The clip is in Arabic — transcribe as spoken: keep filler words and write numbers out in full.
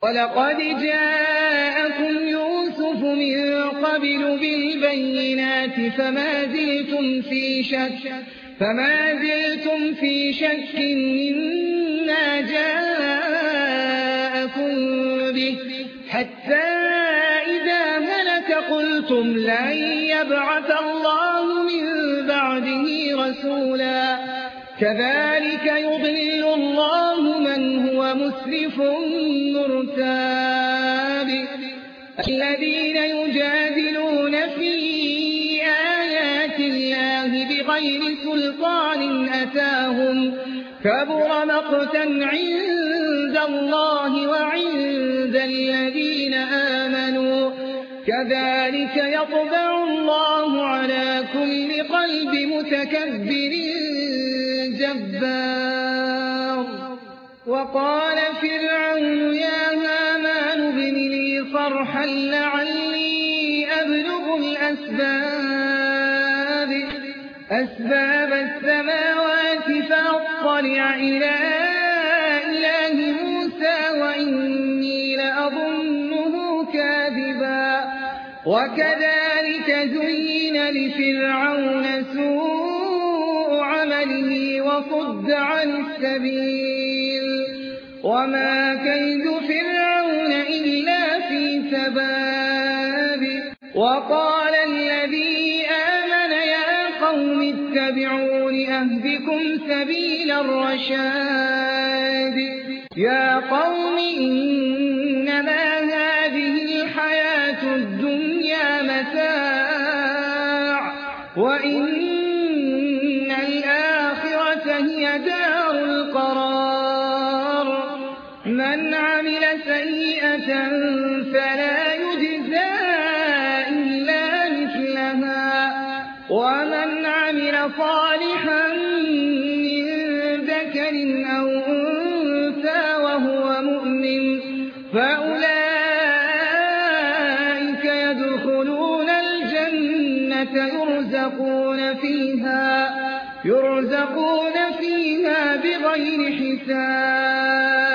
وَلَقَدْ جَاءَكُمْ يُوسُفُ مِن قَبْلُ بِالْبَيِّنَاتِ فَمَا زِلْتُمْ فِي شَكٍّ فَمَا زِلْتُمْ فِي شَكٍّ مِّمَّا جَاءَكُم بِهِ حَتَّىٰ إِذَا هَلَكَ قُلْتُمْ لَن يَبْعَثَ اللَّهُ مِن بَعْدِهِ رَسُولًا كَذَٰلِكَ يُضِلُّ اللَّهُ مَنْ هُوَ مُسْرِفٌ مُّرْتَابٌ الَّذِينَ يُجَادِلُونَ فِي آيَاتِ اللَّهِ بِغَيْرِ سُلْطَانٍ أَتَاهُمْ كَبُرَ مَقْتًا عِندَ اللَّهِ وَعِندَ الَّذِينَ آمَنُوا كَذَٰلِكَ يَطْبَعُ اللَّهُ عَلَىٰ كُلِّ قَلْبِ مُتَكَبِّرٍ جبار. وقال فرعون يا هامان ابن لي صرحا لعلي أبلغ الأسباب أسباب السماوات فأطلع إلى إله موسى وإني لأظنه كاذبا وكذلك زين لفرعون سوء عمله وصد عن السبيل وما كيد فرعون إلا في تباب. وقال الذي آمن يا قوم اتبعون أهدكم سبيل الرشاد يا قوم إنما هذه الحياة الدنيا متاع وإن هي دار القرار من عمل سيئة فلا يجزى إلا مثلها ومن عمل صالحا من ذكر أو أنثى وهو مؤمن فأولئك يدخلون الجنة يرزقون فيها يرزقون فيها بغير حساب.